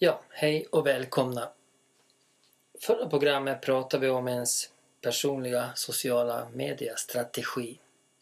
Ja, hej och välkomna. Förra programmet pratade vi om ens personliga sociala mediestrategi.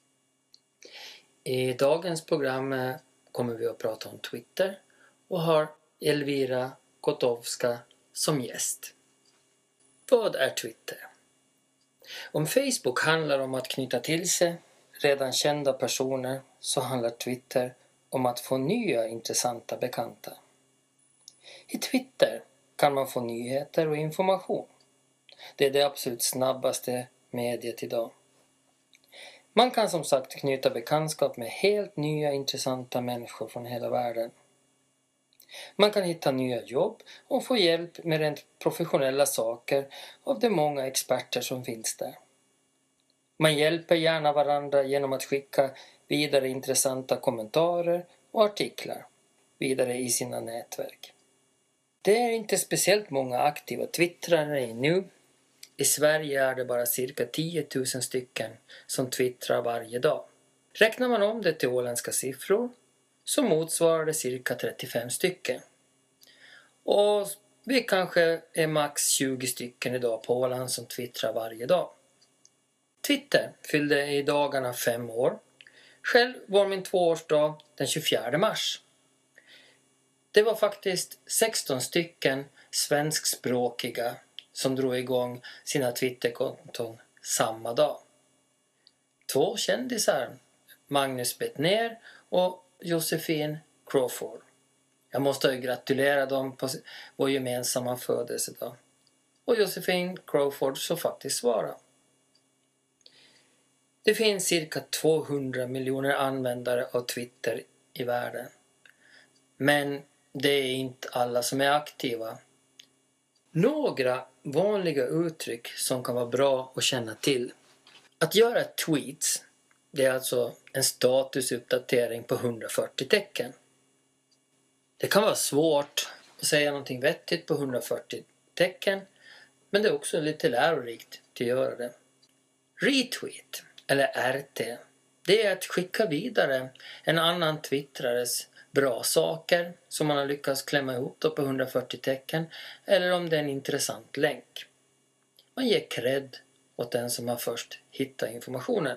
I dagens program kommer vi att prata om Twitter och har Elvira Kotowska som gäst. Vad är Twitter? Om Facebook handlar om att knyta till sig redan kända personer så handlar Twitter om att få nya intressanta bekanta. I Twitter kan man få nyheter och information. Det är det absolut snabbaste mediet idag. Man kan som sagt knyta bekantskap med helt nya intressanta människor från hela världen. Man kan hitta nya jobb och få hjälp med rent professionella saker av de många experter som finns där. Man hjälper gärna varandra genom att skicka vidare intressanta kommentarer och artiklar vidare i sina nätverk. Det är inte speciellt många aktiva twittrare nu. I Sverige är det bara cirka 10 000 stycken som twittrar varje dag. Räknar man om det till åländska siffror så motsvarar det cirka 35 stycken. Och vi kanske är max 20 stycken idag på Åland som twittrar varje dag. Twitter fyllde i dagarna 5 år. Själv var min 2-årsdag den 24 mars. Det var faktiskt 16 stycken svenskspråkiga som drog igång sina Twitterkonton samma dag. 2 kändisar, Magnus Bettner och Josefin Crawford. Jag måste ju gratulera dem på vår gemensamma födelsedag. Och Josefin Crawford så faktiskt svara. Det finns cirka 200 miljoner användare av Twitter i världen. Men det är inte alla som är aktiva. Några vanliga uttryck som kan vara bra att känna till. Att göra tweets, det är alltså en statusuppdatering på 140 tecken. Det kan vara svårt att säga någonting vettigt på 140 tecken, men det är också lite lärorikt att göra det. Retweet, eller RT, det är att skicka vidare en annan twittrares bra saker som man har lyckats klämma ihop då på 140 tecken, eller om det är en intressant länk. Man ger cred åt den som har först hittat informationen.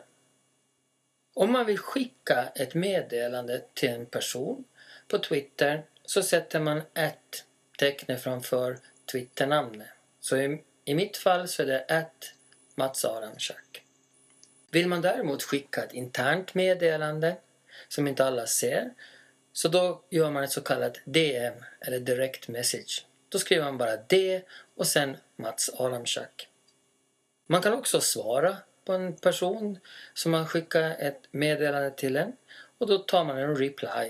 Om man vill skicka ett meddelande till en person på Twitter så sätter man ett tecken framför Twitternamnet. Så i mitt fall så är det Mats Aramczak. Vill man däremot skicka ett internt meddelande som inte alla ser, så då gör man ett så kallat DM eller direct message. Då skriver man bara D och sen Mats Aramczak. Man kan också svara på en person som har skickat ett meddelande till en och då tar man en reply.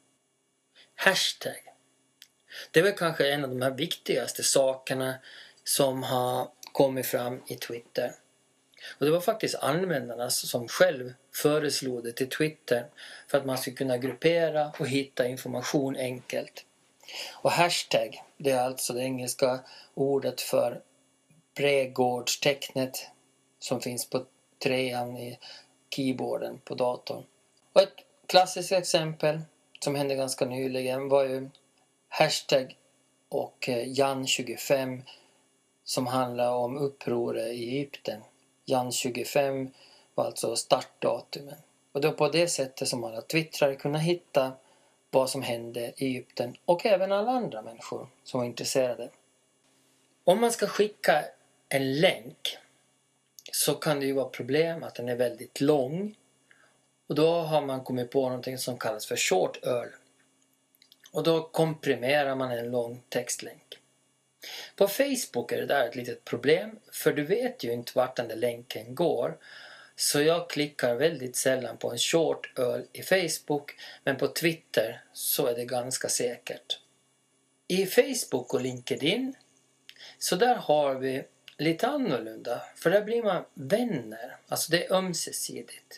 Hashtag. Det är väl kanske en av de här viktigaste sakerna som har kommit fram i Twitter. Och det var faktiskt användarna som själv föreslog det till Twitter för att man ska kunna gruppera och hitta information enkelt. Och hashtag, det är alltså det engelska ordet för bredgårdstecknet som finns på 3:an i keyboarden på datorn. Och ett klassiskt exempel som hände ganska nyligen var ju hashtag och Jan 25 som handlar om upproret i Egypten. Jan 25 var alltså startdatumen. Och det var på det sättet som alla twittrare kunde hitta vad som hände i Egypten och även alla andra människor som var intresserade. Om man ska skicka en länk så kan det ju vara problem att den är väldigt lång. Och då har man kommit på någonting som kallas för short URL. Och då komprimerar man en lång textlänk. På Facebook är det där ett litet problem, för du vet ju inte vart den där länken går. Så jag klickar väldigt sällan på en short URL i Facebook, men på Twitter så är det ganska säkert. I Facebook och LinkedIn så där har vi lite annorlunda, för där blir man vänner, alltså det är ömsesidigt.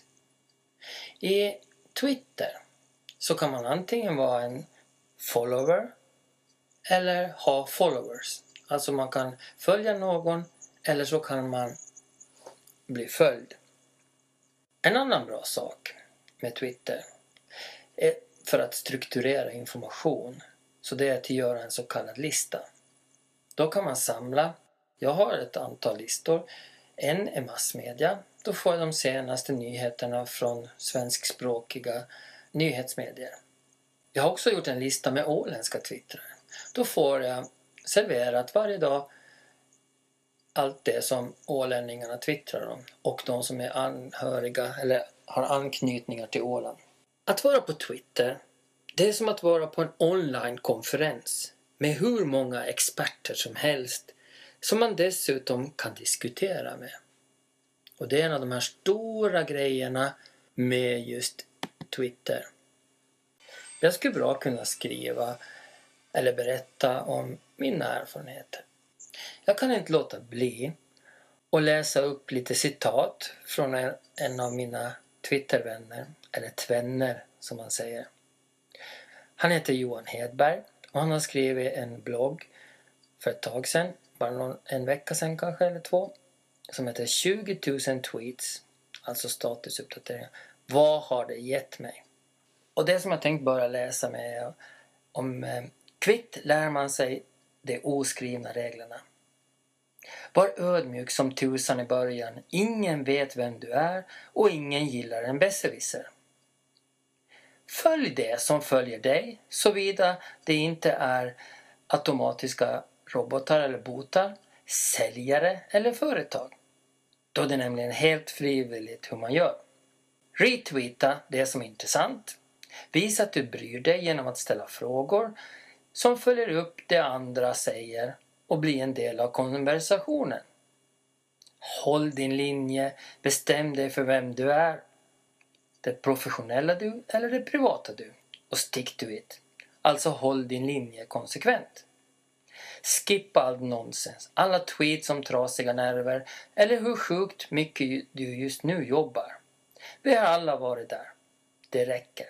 I Twitter så kan man antingen vara en follower eller ha followers. Alltså man kan följa någon eller så kan man bli följd. En annan bra sak med Twitter är för att strukturera information Så det är att göra en så kallad lista. Då kan man samla. Jag har ett antal listor. En är massmedia. Då får jag de senaste nyheterna från svenskspråkiga nyhetsmedier. Jag har också gjort en lista med åländska twittrare. Då får jag serverat varje dag allt det som ålänningarna twittrar om. Och de som är anhöriga eller har anknytningar till Åland. Att vara på Twitter, det är som att vara på en online-konferens med hur många experter som helst som man dessutom kan diskutera med. Och det är en av de här stora grejerna med just Twitter. Jag skulle bra kunna skriva eller berätta om mina erfarenheter. Jag kan inte låta bli att läsa upp lite citat från en av mina Twittervänner, eller tvänner som man säger. Han heter Johan Hedberg och han har skrivit en blogg för ett tag sedan, bara en vecka sedan kanske eller 2, som heter 20 000 tweets, alltså statusuppdateringar. Vad har det gett mig? Och det som jag tänkt börja läsa med är om kvitt lär man sig de oskrivna reglerna. Var ödmjuk som tusan i början. Ingen vet vem du är och ingen gillar en besserwisser. Följ det som följer dig, såvida det inte är automatiska robotar eller botar, säljare eller företag. Då är det nämligen helt frivilligt hur man gör. Retweeta det som är intressant. Visa att du bryr dig genom att ställa frågor som följer upp det andra säger och bli en del av konversationen. Håll din linje, bestäm dig för vem du är. Det professionella du eller det privata du. Och stick to it. Alltså håll din linje konsekvent. Skippa all nonsens, alla tweets om trasiga nerver eller hur sjukt mycket du just nu jobbar. Vi har alla varit där. Det räcker.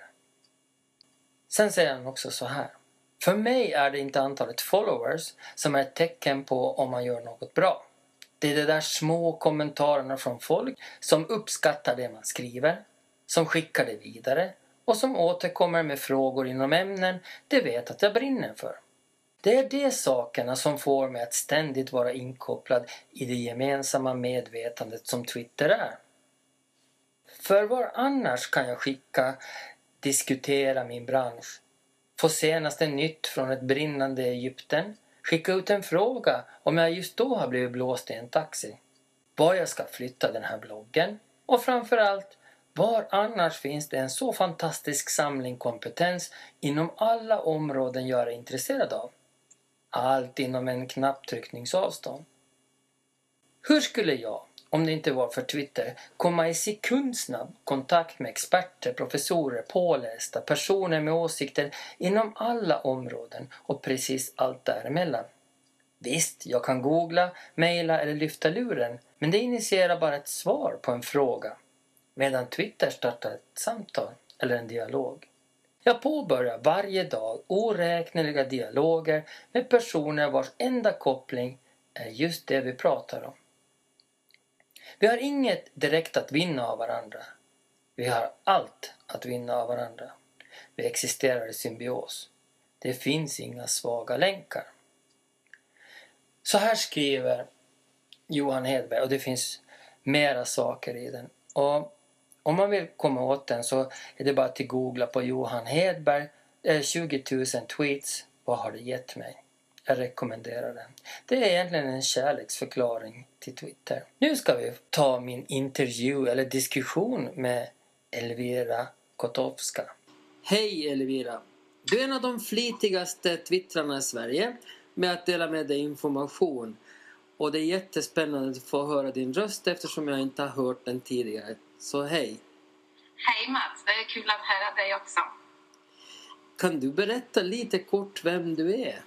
Sen säger han också så här. För mig är det inte antalet followers som är ett tecken på om man gör något bra. Det är de där små kommentarerna från folk som uppskattar det man skriver, som skickar det vidare och som återkommer med frågor inom ämnen de vet att jag brinner för. Det är de sakerna som får mig att ständigt vara inkopplad i det gemensamma medvetandet som Twitter är. För var annars kan jag diskutera min bransch, få senaste nytt från ett brinnande Egypten, skicka ut en fråga om jag just då har blivit blåst i en taxi, var jag ska flytta den här bloggen och framförallt var annars finns det en så fantastisk samling kompetens inom alla områden jag är intresserad av. Allt inom en knapptryckningsavstånd. Hur skulle jag, om det inte var för Twitter, komma i sekundsnabb kontakt med experter, professorer, pålästa, personer med åsikter inom alla områden och precis allt däremellan? Visst, jag kan googla, mejla eller lyfta luren, men det initierar bara ett svar på en fråga, medan Twitter startar ett samtal eller en dialog. Jag påbörjar varje dag oräkneliga dialoger med personer vars enda koppling är just det vi pratar om. Vi har inget direkt att vinna av varandra. Vi har allt att vinna av varandra. Vi existerar i symbios. Det finns inga svaga länkar. Så här skriver Johan Hedberg, och det finns mera saker i den. Och om man vill komma åt den så är det bara att googla på Johan Hedberg. 20 000 tweets. Vad har det gett mig? Jag rekommenderar den. Det är egentligen en kärleksförklaring till Twitter. Nu ska vi ta min intervju eller diskussion med Elvira Kotowska. Hej Elvira! Du är en av de flitigaste twittrarna i Sverige med att dela med dig information. Och det är jättespännande att få höra din röst eftersom jag inte har hört den tidigare. Så hej! Hej Mats, det är kul att höra dig också. Kan du berätta lite kort vem du är?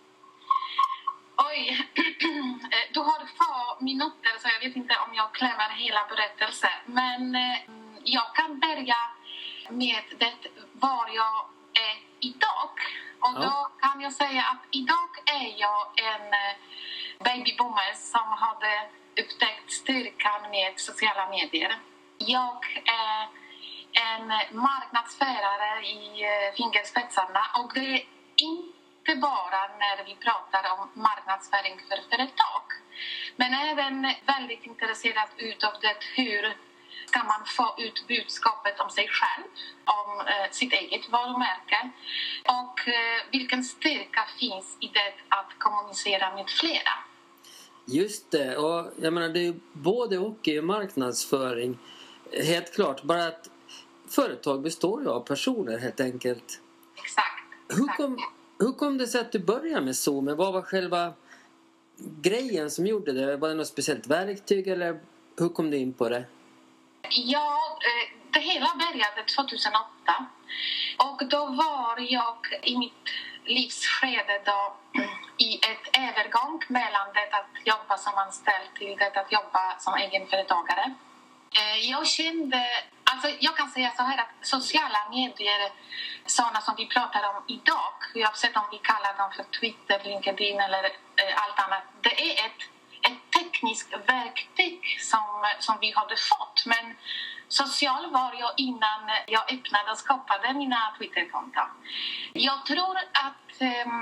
Oj, du har 2 minuter så jag vet inte om jag klämmer hela berättelsen. Men jag kan börja med det var jag är idag. Och då kan jag säga att idag är jag en babyboomer som hade upptäckt styrkan med sociala medier. Jag är en marknadsförare i fingerspetsarna och det är inte bara när vi pratar om marknadsföring för företag, men även väldigt intresserad utav det hur ska man få ut budskapet om sig själv, om sitt eget varumärke och vilken styrka finns i det att kommunicera med flera. Just det, och jag menar det är ju både och i marknadsföring. Helt klart, bara att företag består ju av personer helt enkelt. Exakt. Hur kom det sig att du började med Zoom? Vad var själva grejen som gjorde det? Var det något speciellt verktyg eller hur kom du in på det? Ja, det hela började 2008 och då var jag i mitt livsskede då i ett övergång mellan det att jobba som anställd till det att jobba som egenföretagare. Jag kände, alltså jag kan säga så här att sociala medier, sådana som vi pratar om idag, oavsett om vi kallar dem för Twitter, LinkedIn eller allt annat, det är ett tekniskt verktyg som vi hade fått. Men social var jag innan jag öppnade och skapade mina Twitterkonton. Jag tror att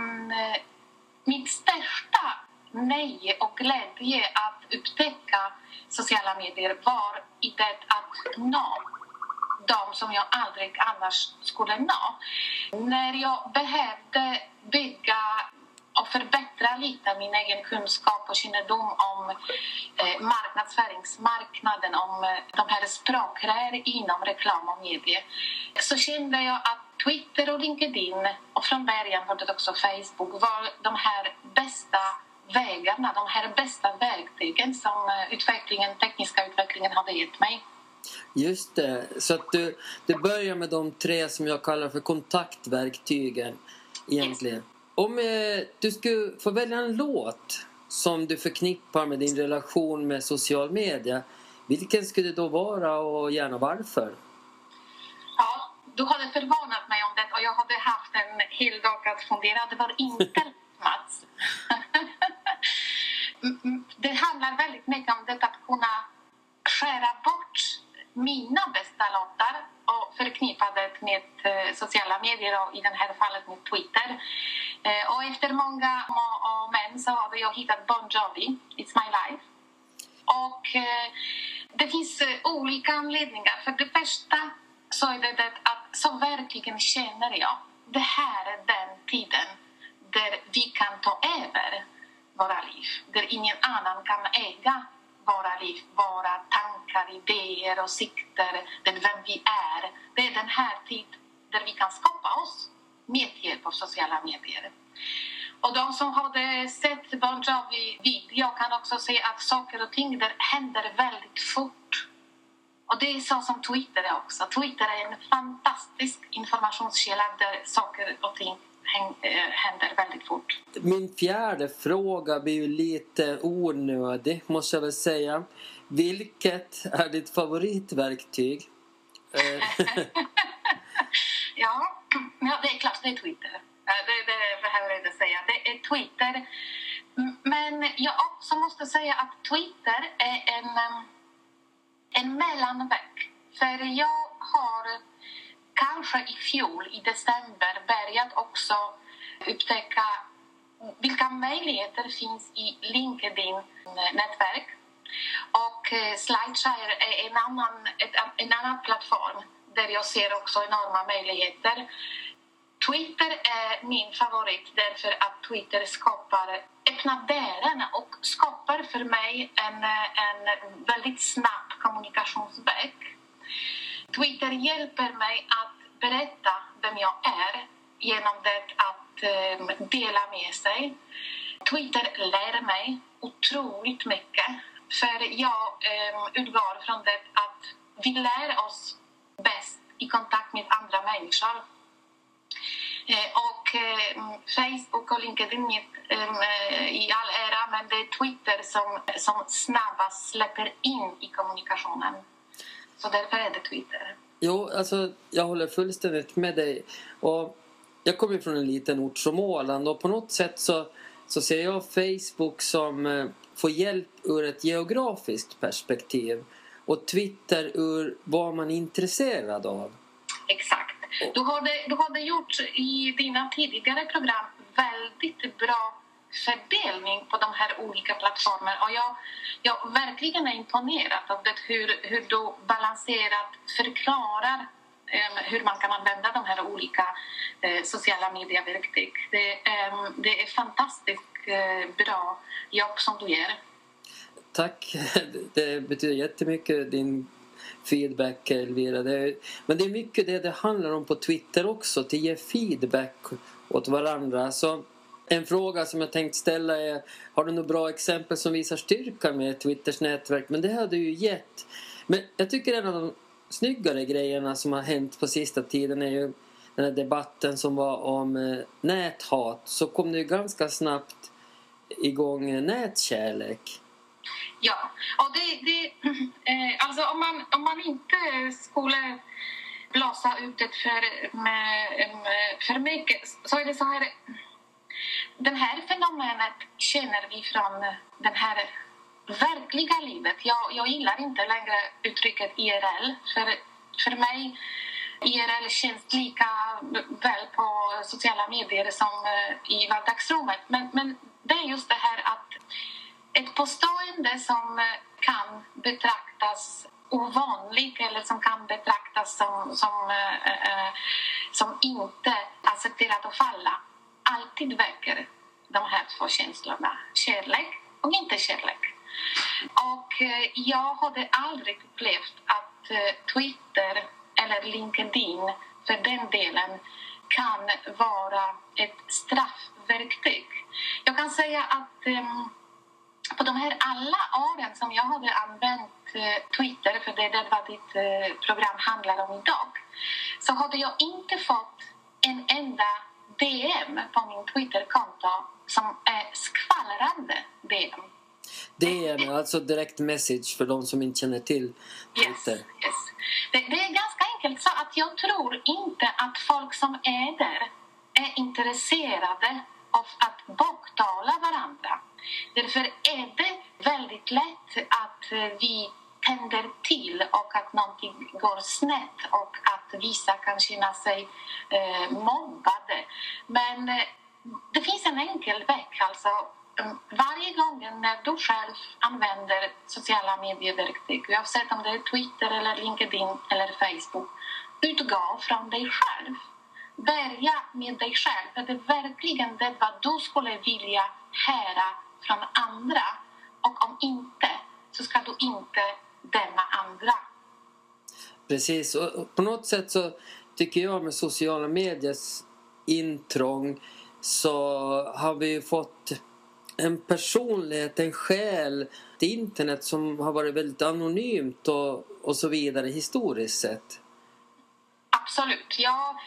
mitt största nöje och glädje att upptäcka sociala medier var i det att nå de som jag aldrig annars skulle nå. När jag behövde bygga och förbättra lite min egen kunskap och kännedom om marknadsföringsmarknaden, om de här språkrör inom reklam och medier, så kände jag att Twitter och LinkedIn och från början var det också Facebook var de här bästa vägarna, de här bästa verktygen som tekniska utvecklingen hade gett mig. Just det, så att du börjar med de 3 som jag kallar för kontaktverktygen egentligen. Yes. Om du skulle få välja en låt som du förknippar med din relation med social media, vilken skulle det då vara och gärna varför? Ja, du hade förvånat mig om det och jag hade haft en hel dag att fundera. Det var inte Mats. Det handlar väldigt mycket om det att kunna skära bort mina bästa låtar och förknippa det med sociala medier och i det här fallet med Twitter. Och efter många men så har jag hittat Bon Jovi, It's My Life. Och det finns olika anledningar. För det första så är det att så verkligen känner jag det här är den tiden där vi kan ta över våra liv. Där ingen annan kan äga våra liv, våra tankar, idéer och sikter, vem vi är. Det är den här tiden där vi kan skapa oss med hjälp av sociala medier. Och de som hade sett Bon Jovi-video kan också se att saker och ting där händer väldigt fort. Och det är så som Twitter är också. Twitter är en fantastisk informationskälla där saker och ting händer väldigt fort. Min fjärde fråga blir ju lite onödig, måste jag väl säga. Vilket är ditt favoritverktyg? Ja, det är klart, det är Twitter. Det behöver jag inte säga. Det är Twitter. Men jag också måste säga att Twitter är en mellanväg. För jag har kanske i fjol, i december, börjat också upptäcka vilka möjligheter finns i LinkedIn-nätverk. Och Slideshare är en annan plattform där jag ser också enorma möjligheter. Twitter är min favorit därför att Twitter öppnar dörren och skapar för mig en väldigt snabb kommunikationsväg. Twitter hjälper mig att berätta vem jag är genom det att dela med sig. Twitter lär mig otroligt mycket. För jag utgår från det att vi lär oss bäst i kontakt med andra människor. Och Facebook och LinkedIn i all ära, men det är Twitter som snabbast släpper in i kommunikationen. Så därför är det Twitter. Jo, alltså jag håller fullständigt med dig. Och jag kommer från en liten ort som Åland och på något sätt så ser jag Facebook som får hjälp ur ett geografiskt perspektiv och Twitter ur vad man är intresserad av. Exakt. Du hade gjort i dina tidigare program väldigt bra fördelning på de här olika plattformarna. Och jag verkligen är imponerad av det, hur du balanserat förklarar hur man kan använda de här olika sociala medieverktyg. Det är fantastiskt bra jobb som du gör. Tack, det betyder jättemycket din feedback, Elvira. Men det är mycket det handlar om på Twitter också, att ge feedback åt varandra. Så en fråga som jag tänkt ställa är, har du några bra exempel som visar styrka med Twitters nätverk? Men det har du ju gett. Men jag tycker en av de snyggare grejerna som har hänt på sista tiden är ju den här debatten som var om näthat. Så kom det ju ganska snabbt igång nätkärlek. Ja, och alltså om man inte skulle blåsa ut det för mycket, så är det så här. Det här fenomenet känner vi från det här verkliga livet. Jag gillar inte längre uttrycket IRL. För mig IRL känns lika väl på sociala medier som i vardagsrummet. Men det är just det här att ett påstående som kan betraktas ovanligt eller som kan betraktas som inte accepterat att falla alltid väcker de här två känslorna, kärlek och inte kärlek. Och jag hade aldrig upplevt att Twitter eller LinkedIn för den delen kan vara ett straffverktyg. Jag kan säga att på de här alla åren som jag hade använt Twitter, för det var ditt program handlar om idag, så hade jag inte fått en enda DM på min Twitterkonto som är skvallrande DM. DM, alltså direct message för de som inte känner till Twitter. Yes. Det är ganska enkelt så att jag tror inte att folk som är där är intresserade av att baktala varandra. Därför är det väldigt lätt att vi tänder till och att någonting går snett och att vissa kan känna sig mobbade. Men det finns en enkel väg. Alltså, varje gång när du själv använder sociala medieverktyg, oavsett om det är Twitter eller LinkedIn eller Facebook, utgå från dig själv. Börja med dig själv. För det är verkligen det vad du skulle vilja höra från andra. Och om inte, så ska du inte döma andra. Precis, och på något sätt så tycker jag med sociala mediers intrång så har vi fått en personlighet, en själ till internet som har varit väldigt anonymt och så vidare historiskt sett. Absolut.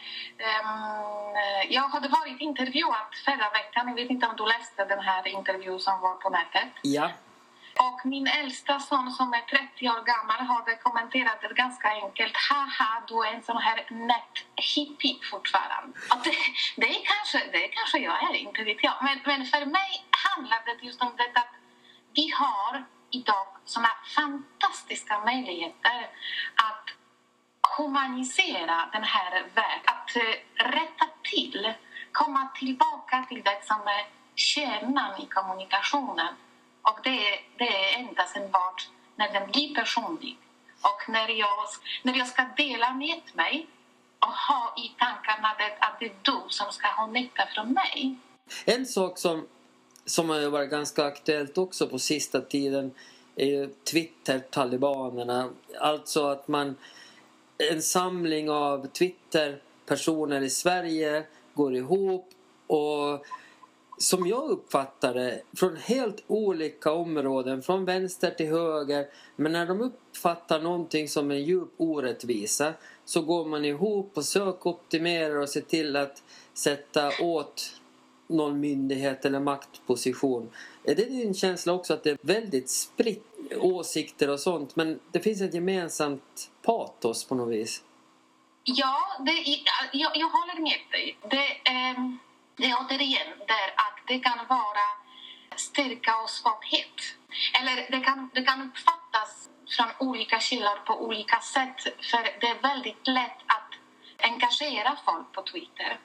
Jag hade varit intervjuad förra veckan. Jag vet inte om du läste den här intervjun som var på nätet. Ja. Och min äldsta son som är 30 år gammal hade kommenterat det ganska enkelt. Haha, du är en sån här näthippie fortfarande. Och det är kanske jag är, inte vet jag. Men för mig handlar det just om det att vi har idag såna fantastiska möjligheter att humanisera den här världen. Att rätta till, komma tillbaka till det som är kärnan i kommunikationen. Och det är endast enbart när den blir personlig. Och när jag ska dela med mig och ha i tankarna att det är du som ska ha nytta från mig. En sak som har varit ganska aktuellt också på sista tiden är ju Twitter-talibanerna. Alltså att en samling av Twitter-personer i Sverige går ihop och som jag uppfattar det, från helt olika områden, från vänster till höger, men när de uppfattar någonting som en djup orättvisa så går man ihop och sökoptimerar och ser till att sätta åt någon myndighet eller maktposition. Är det din känsla också att det är väldigt spritt åsikter och sånt, men det finns ett gemensamt patos på något vis? Ja, jag håller med dig. Det är återigen där att det kan vara styrka och svaghet. Eller det kan uppfattas från olika källor på olika sätt. För det är väldigt lätt att engagera folk på Twitter.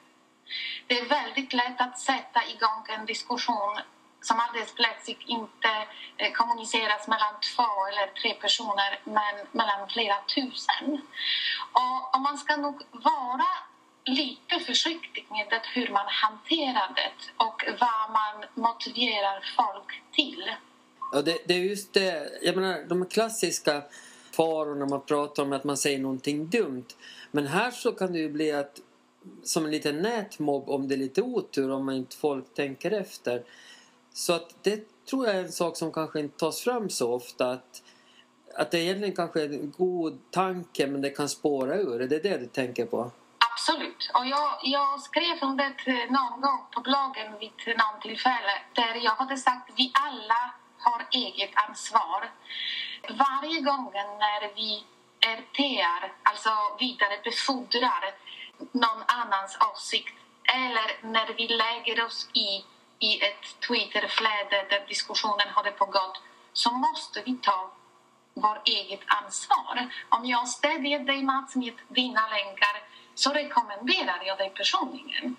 Det är väldigt lätt att sätta igång en diskussion som alldeles plötsligt inte kommuniceras mellan 2 eller 3 personer men mellan flera tusen. Och man ska nog vara lite försiktig med det, hur man hanterar det och vad man motiverar folk till. Ja, det är just det. Jag menar, de klassiska farorna man pratar om att man säger någonting dumt. Men här så kan det ju bli att, som en liten nätmobb om det är lite otur, om man inte folk tänker efter. Så att det tror jag är en sak som kanske inte tas fram så ofta. Att det egentligen kanske är en god tanke men det kan spåra ur. Är det det du tänker på? Absolut. Och jag skrev om det någon gång på bloggen vid någon tillfälle där jag hade sagt att vi alla har eget ansvar. Varje gång när vi RT:ar, alltså vidare befordrar någon annans åsikt, eller när vi lägger oss i ett Twitterflöde där diskussionen hade pågått, så måste vi ta vår eget ansvar. Om jag stödjer dig, Mats, med dina länkar, så rekommenderar jag dig personligen.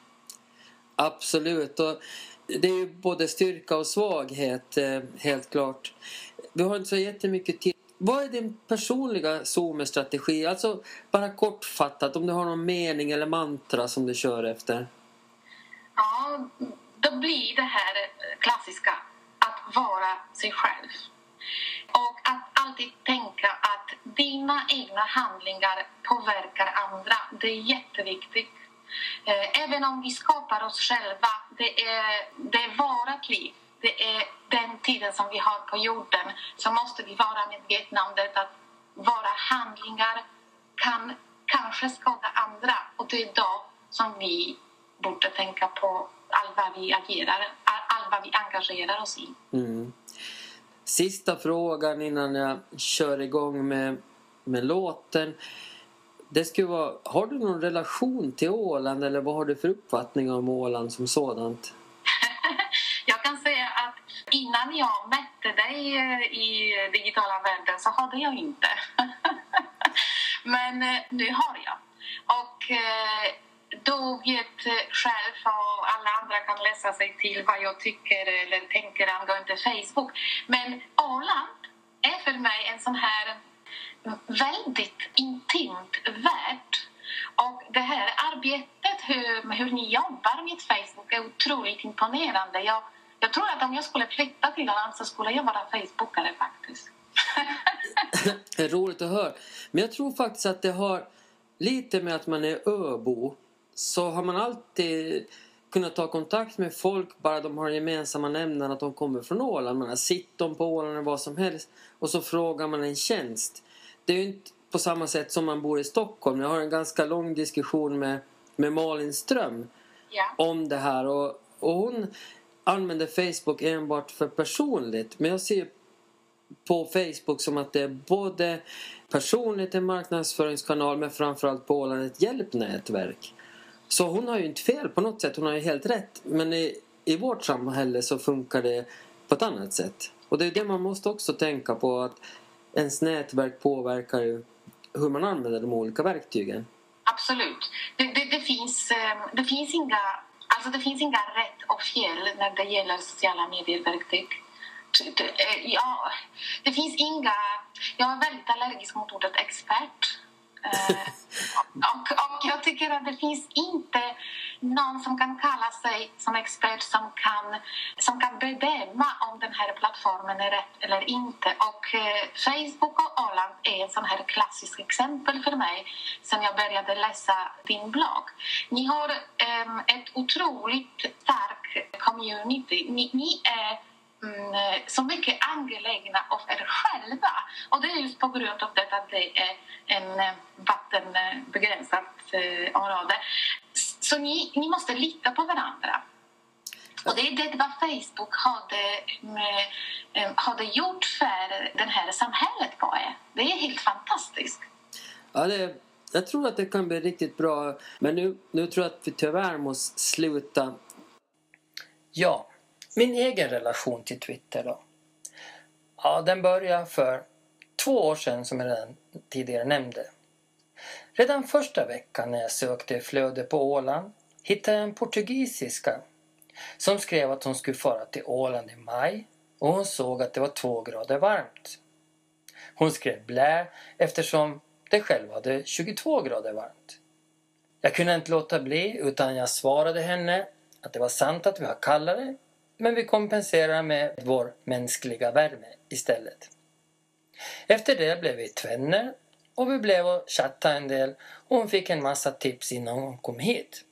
Absolut. Och det är ju både styrka och svaghet, helt klart. Vi har inte så jättemycket tid. Vad är din personliga Zoom-strategi? Alltså bara kortfattat, om du har någon mening eller mantra som du kör efter. Ja, då blir det här klassiska att vara sig själv. Och att alltid tänka att dina egna handlingar påverkar andra. Det är jätteviktigt. Även om vi skapar oss själva, det är vårt liv. Det är den tiden som vi har på jorden. Så måste vi vara medvetna om det, att våra handlingar kan kanske skada andra. Och det är då som vi borde tänka på allt vad vi agerar, allt vad vi engagerar oss i. Mm. Sista frågan innan jag kör igång med låten. Det skulle vara, har du någon relation till Åland eller vad har du för uppfattning om Åland som sådant? Jag kan säga att innan jag mötte dig i digitala världen så hade jag inte. Men nu har jag. Och då vet själv, och alla andra kan läsa sig till vad jag tycker eller tänker angående Facebook. Men Åland är för mig en sån här väldigt intimt värld. Och det här arbetet, hur ni jobbar med Facebook, är otroligt imponerande. Jag tror att om jag skulle flytta till Åland så skulle jag vara Facebookare faktiskt. Det är roligt att höra. Men jag tror faktiskt att det har lite med att man är öbo. Så har man alltid kunnat ta kontakt med folk bara de har gemensamma nämnare att de kommer från Åland. Man har sitt dem på Åland eller vad som helst. Och så frågar man en tjänst. Det är ju inte på samma sätt som man bor i Stockholm. Jag har en ganska lång diskussion med Malin Ström om det här. Och hon använder Facebook enbart för personligt. Men jag ser på Facebook som att det är både personligt en marknadsföringskanal men framförallt på Åland ett hjälpnätverk. Så hon har ju inte fel på något sätt. Hon har ju helt rätt. Men i vårt samhälle så funkar det på ett annat sätt. Och det är det man måste också tänka på, att ens nätverk påverkar ju hur man använder de olika verktygen. Absolut. Det finns inga rätt och fel när det gäller sociala medieverktyg. Det finns inga... Jag är väldigt allergisk mot ordet expert. Och jag tycker att det finns inte någon som kan kalla sig som expert som kan bedöma om den här plattformen är rätt eller inte. Och Facebook och Åland är en sån här klassisk exempel för mig sen jag började läsa din blogg. Ni har ett otroligt starkt community. Ni är så mycket angelägna av er själva. Och det är just på grund av det att det är en vattenbegränsat område. Så ni måste lita på varandra. Och det är det vad Facebook hade gjort för det här samhället på er. Det är helt fantastiskt. Ja, jag tror att det kan bli riktigt bra. Men nu tror jag att vi tyvärr måste sluta. Ja, min egen relation till Twitter då. Ja, den började för 2 år sedan som jag redan tidigare nämnde. Redan första veckan när jag sökte flöde på Åland hittade jag en portugisiska som skrev att hon skulle fara till Åland i maj och hon såg att det var 2 grader varmt. Hon skrev blä eftersom det själv hade 22 grader varmt. Jag kunde inte låta bli utan jag svarade henne att det var sant att vi har kallare, men vi kompenserar med vår mänskliga värme istället. Efter det blev vi tvänner och vi blev och chattade en del och hon fick en massa tips innan hon kom hit.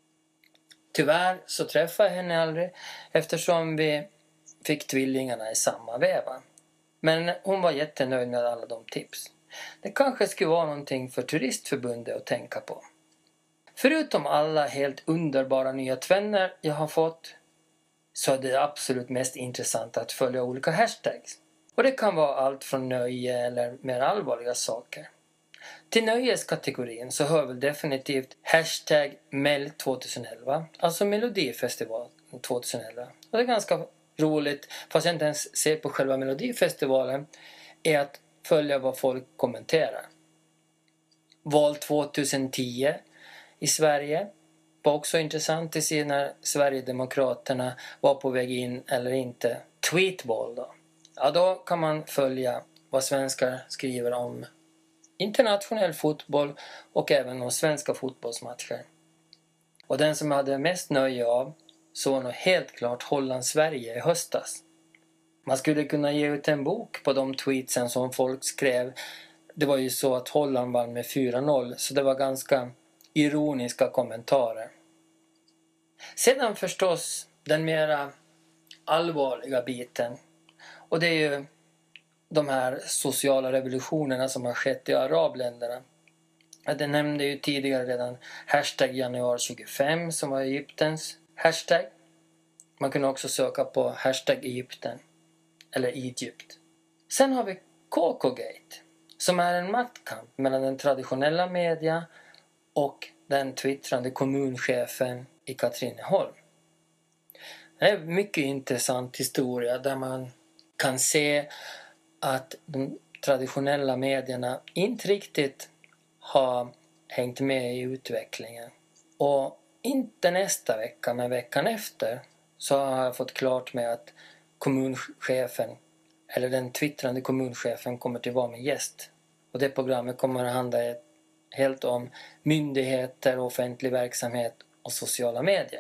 Tyvärr så träffade jag henne aldrig eftersom vi fick tvillingarna i samma veva. Men hon var jättenöjd med alla de tips. Det kanske skulle vara någonting för turistförbundet att tänka på. Förutom alla helt underbara nya tvänner jag har fått så är det absolut mest intressant att följa olika hashtags. Och det kan vara allt från nöje eller mer allvarliga saker. Till nöjeskategorin så hör väl definitivt hashtag Mel 2011, alltså Melodifestival 2011. Och det är ganska roligt, fast jag inte ens ser på själva Melodifestivalen, är att följa vad folk kommenterar. Val 2010 i Sverige var också intressant att se när Sverigedemokraterna var på väg in eller inte. Tweetball då. Ja, då kan man följa vad svenskar skriver om internationell fotboll och även om svenska fotbollsmatcher. Och den som hade mest nöje av så var nog helt klart Holland-Sverige i höstas. Man skulle kunna ge ut en bok på de tweetsen som folk skrev. Det var ju så att Holland vann med 4-0 så det var ganska ironiska kommentarer. Sedan förstås den mera allvarliga biten. Och det är ju de här sociala revolutionerna som har skett i arabländerna. Jag nämnde ju tidigare redan hashtag januari 25 som var Egyptens hashtag. Man kunde också söka på hashtag Egypten eller Egypt. Sen har vi KK-gate som är en maktkamp mellan den traditionella media och den twittrande kommunchefen i Katrineholm. Det är en mycket intressant historia där man kan se att de traditionella medierna inte riktigt har hängt med i utvecklingen. Och inte nästa vecka men veckan efter så har jag fått klart med att kommunchefen eller den twittrande kommunchefen kommer till vara med gäst. Och det programmet kommer att handla helt om myndigheter, offentlig verksamhet och sociala medier.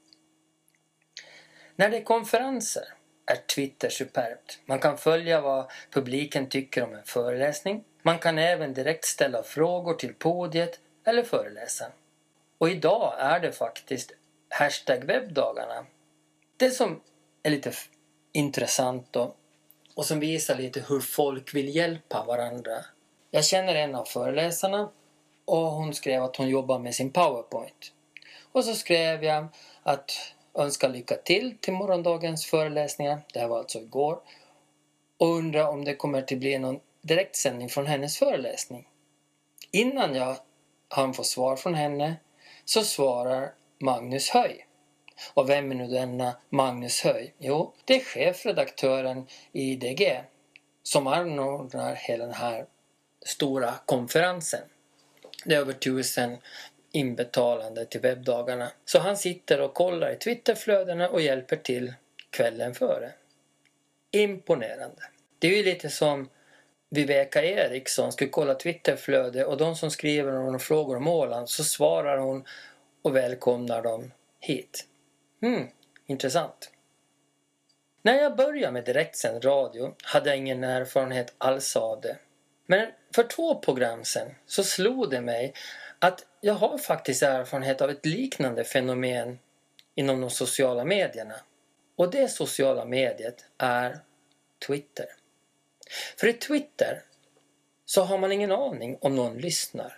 När det är konferenser är Twitter superbt. Man kan följa vad publiken tycker om en föreläsning. Man kan även direkt ställa frågor till podiet eller föreläsaren. Och idag är det faktiskt hashtag webbdagarna. Det som är lite intressant då, och som visar lite hur folk vill hjälpa varandra. Jag känner en av föreläsarna och hon skrev att hon jobbar med sin PowerPoint. Och så skrev jag att önska lycka till morgondagens föreläsningar. Det här var alltså igår. Och undrar om det kommer att bli någon direktsändning från hennes föreläsning. Innan jag hann få svar från henne så svarar Magnus Höj. Och vem är nu denna Magnus Höj? Jo, det är chefredaktören i IDG som anordnar hela den här stora konferensen. Det är över 1000 inbetalande till webbdagarna. Så han sitter och kollar i Twitterflödena och hjälper till kvällen före. Imponerande. Det är ju lite som Viveka Eriksson skulle kolla Twitterflöde och de som skriver några frågor om Åland så svarar hon och välkomnar dem hit. Intressant. När jag började med direktsänd radio hade jag ingen erfarenhet alls av det. Men för 2 program sedan så slog det mig att jag har faktiskt erfarenhet av ett liknande fenomen inom de sociala medierna. Och det sociala mediet är Twitter. För i Twitter så har man ingen aning om någon lyssnar.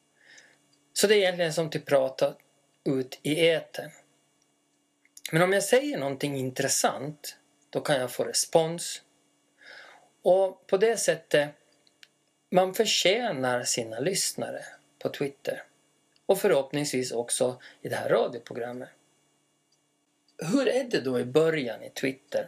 Så det är egentligen som att prata ut i etern. Men om jag säger någonting intressant då kan jag få respons. Och på det sättet man förtjänar sina lyssnare på Twitter. Och förhoppningsvis också i det här radioprogrammet. Hur är det då i början i Twitter?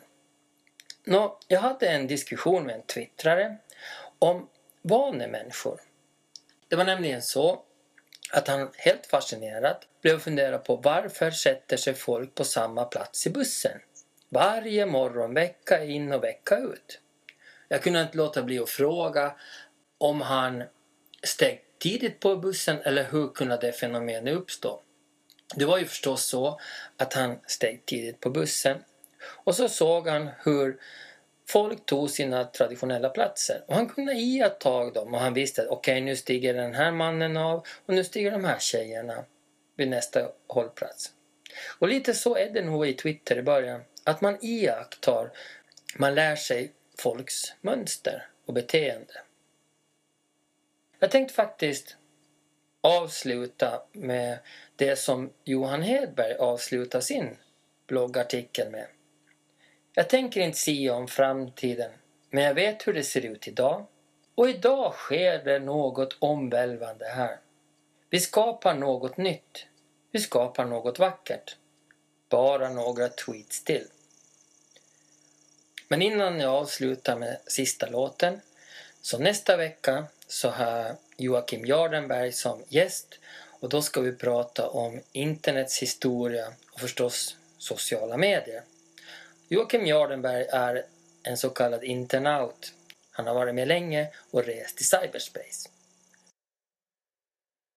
Jag hade en diskussion med en twittrare om vanemänniskor. Det var nämligen så att han helt fascinerat blev att fundera på varför sätter sig folk på samma plats i bussen. Varje morgon, vecka in och vecka ut. Jag kunde inte låta bli att fråga om han steg tidigt på bussen eller hur kunde det fenomenet uppstå. Det var ju förstås så att han steg tidigt på bussen. Och så såg han hur folk tog sina traditionella platser. Och han kunde iaktta dem och han visste att okej, nu stiger den här mannen av och nu stiger de här tjejerna vid nästa hållplats. Och lite så är det nog i Twitter i början. Att man iakttar, man lär sig folks mönster och beteende. Jag tänkte faktiskt avsluta med det som Johan Hedberg avslutar sin bloggartikel med. Jag tänker inte säga om framtiden, men jag vet hur det ser ut idag. Och idag sker det något omvälvande här. Vi skapar något nytt. Vi skapar något vackert. Bara några tweets till. Men innan jag avslutar med sista låten, så nästa vecka så har Joakim Jardenberg som gäst och då ska vi prata om internets historia och förstås sociala medier. Joakim Jardenberg är en så kallad internaut. Han har varit med länge och rest i cyberspace.